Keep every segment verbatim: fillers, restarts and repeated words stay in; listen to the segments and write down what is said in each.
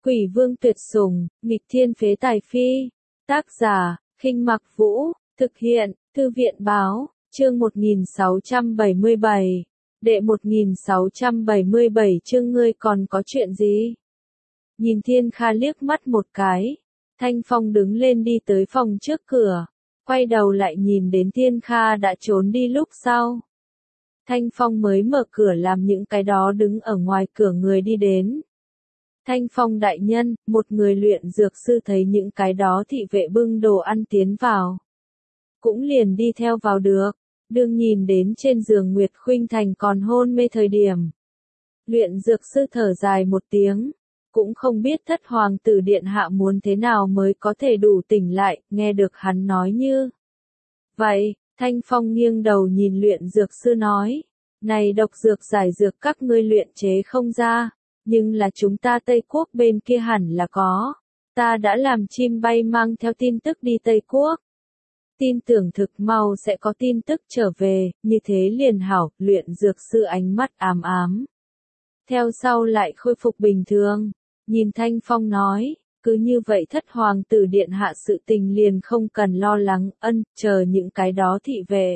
Quỷ vương tuyệt sủng, nghịch thiên phế tài phi. Tác giả, Khinh Mặc Vũ, thực hiện, Thư viện báo, chương một nghìn sáu trăm bảy mươi bảy. Đệ một nghìn sáu trăm bảy mươi bảy chương ngươi còn có chuyện gì? Nhìn Thiên Kha liếc mắt một cái, Thanh Phong đứng lên đi tới phòng trước cửa, quay đầu lại nhìn đến Thiên Kha đã trốn đi lúc sau. Thanh Phong mới mở cửa làm những cái đó đứng ở ngoài cửa người đi đến. Thanh Phong đại nhân, một người luyện dược sư thấy những cái đó thị vệ bưng đồ ăn tiến vào. Cũng liền đi theo vào được, đương nhìn đến trên giường Nguyệt Khuynh Thành còn hôn mê thời điểm. Luyện dược sư thở dài một tiếng, cũng không biết thất hoàng tử điện hạ muốn thế nào mới có thể đủ tỉnh lại, nghe được hắn nói như. Vậy, Thanh Phong nghiêng đầu nhìn luyện dược sư nói, này độc dược giải dược các ngươi luyện chế không ra. Nhưng là chúng ta Tây Quốc bên kia hẳn là có. Ta đã làm chim bay mang theo tin tức đi Tây Quốc. Tin tưởng thực mau sẽ có tin tức trở về, như thế liền hảo, luyện dược sư ánh mắt ám ám. Theo sau lại khôi phục bình thường, nhìn Thanh Phong nói, cứ như vậy thất hoàng tử điện hạ sự tình liền không cần lo lắng, ân, chờ những cái đó thị vệ.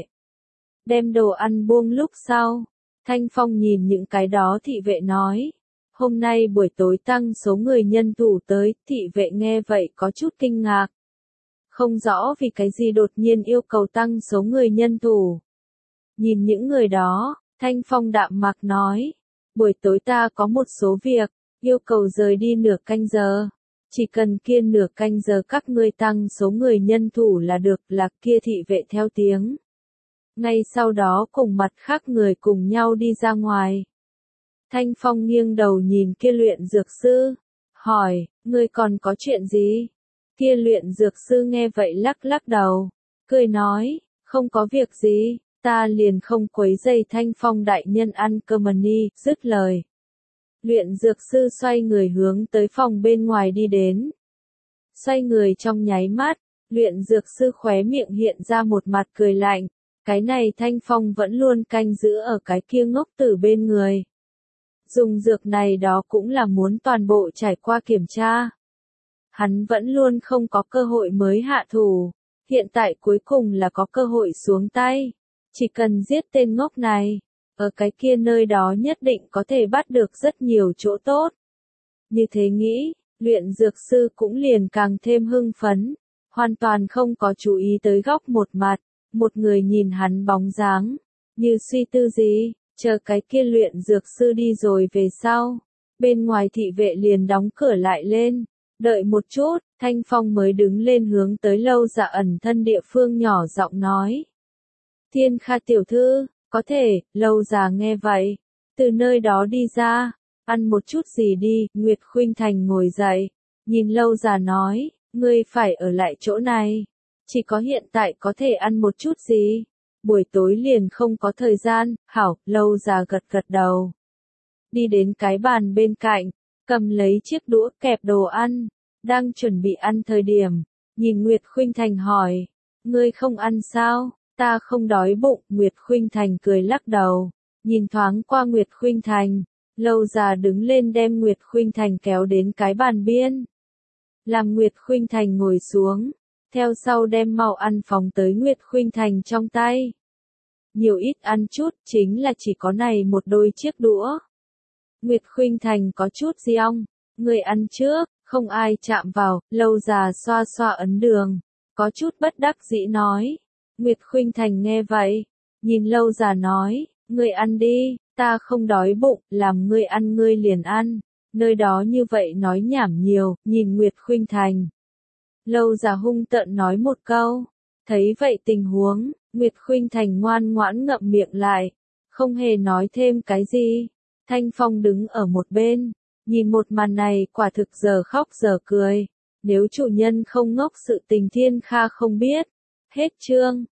Đem đồ ăn buông lúc sau, Thanh Phong nhìn những cái đó thị vệ nói. Hôm nay buổi tối tăng số người nhân thủ tới, thị vệ nghe vậy có chút kinh ngạc. Không rõ vì cái gì đột nhiên yêu cầu tăng số người nhân thủ. Nhìn những người đó, Thanh Phong đạm mạc nói, buổi tối ta có một số việc, yêu cầu rời đi nửa canh giờ. Chỉ cần kia nửa canh giờ các ngươi tăng số người nhân thủ là được, là kia thị vệ theo tiếng. Ngay sau đó cùng mặt khác người cùng nhau đi ra ngoài. Thanh Phong nghiêng đầu nhìn kia luyện dược sư, hỏi, ngươi còn có chuyện gì? Kia luyện dược sư nghe vậy lắc lắc đầu, cười nói, không có việc gì, ta liền không quấy rầy Thanh Phong đại nhân ăn cơm đi, dứt lời. Luyện dược sư xoay người hướng tới phòng bên ngoài đi đến. Xoay người trong nháy mắt, luyện dược sư khóe miệng hiện ra một mặt cười lạnh, cái này Thanh Phong vẫn luôn canh giữ ở cái kia ngốc tử bên người. Dùng dược này đó cũng là muốn toàn bộ trải qua kiểm tra. Hắn vẫn luôn không có cơ hội mới hạ thủ, hiện tại cuối cùng là có cơ hội xuống tay. Chỉ cần giết tên ngốc này, ở cái kia nơi đó nhất định có thể bắt được rất nhiều chỗ tốt. Như thế nghĩ, luyện dược sư cũng liền càng thêm hưng phấn, hoàn toàn không có chú ý tới góc một mặt, một người nhìn hắn bóng dáng, như suy tư gì. Chờ cái kia luyện dược sư đi rồi về sau, bên ngoài thị vệ liền đóng cửa lại lên, đợi một chút, Thanh Phong mới đứng lên hướng tới Lâu Dạ ẩn thân địa phương nhỏ giọng nói. Thiên Kha tiểu thư, có thể, Lâu Dạ nghe vậy, từ nơi đó đi ra, ăn một chút gì đi, Nguyệt Khuynh Thành ngồi dậy, nhìn Lâu Dạ nói, ngươi phải ở lại chỗ này, chỉ có hiện tại có thể ăn một chút gì. Buổi tối liền không có thời gian, hảo, Lâu Dạ gật gật đầu. Đi đến cái bàn bên cạnh, cầm lấy chiếc đũa kẹp đồ ăn, đang chuẩn bị ăn thời điểm, nhìn Nguyệt Khuynh Thành hỏi, ngươi không ăn sao, ta không đói bụng, Nguyệt Khuynh Thành cười lắc đầu, nhìn thoáng qua Nguyệt Khuynh Thành, Lâu Dạ đứng lên đem Nguyệt Khuynh Thành kéo đến cái bàn biên. Làm Nguyệt Khuynh Thành ngồi xuống. Theo sau đem màu ăn phóng tới Nguyệt Khuynh Thành trong tay. Nhiều ít ăn chút, chính là chỉ có này một đôi chiếc đũa. Nguyệt Khuynh Thành có chút giong, người ăn trước, không ai chạm vào, Lâu Dạ xoa xoa ấn đường, có chút bất đắc dĩ nói. Nguyệt Khuynh Thành nghe vậy, nhìn Lâu Dạ nói, ngươi ăn đi, ta không đói bụng, làm ngươi ăn ngươi liền ăn, nơi đó như vậy nói nhảm nhiều, nhìn Nguyệt Khuynh Thành. Lâu Dạ hung tợn nói một câu, thấy vậy tình huống, Nguyệt Khuynh Thành ngoan ngoãn ngậm miệng lại, không hề nói thêm cái gì. Thanh Phong đứng ở một bên, nhìn một màn này quả thực giờ khóc giờ cười, nếu chủ nhân không ngốc sự tình Thiên Kha không biết. Hết chương.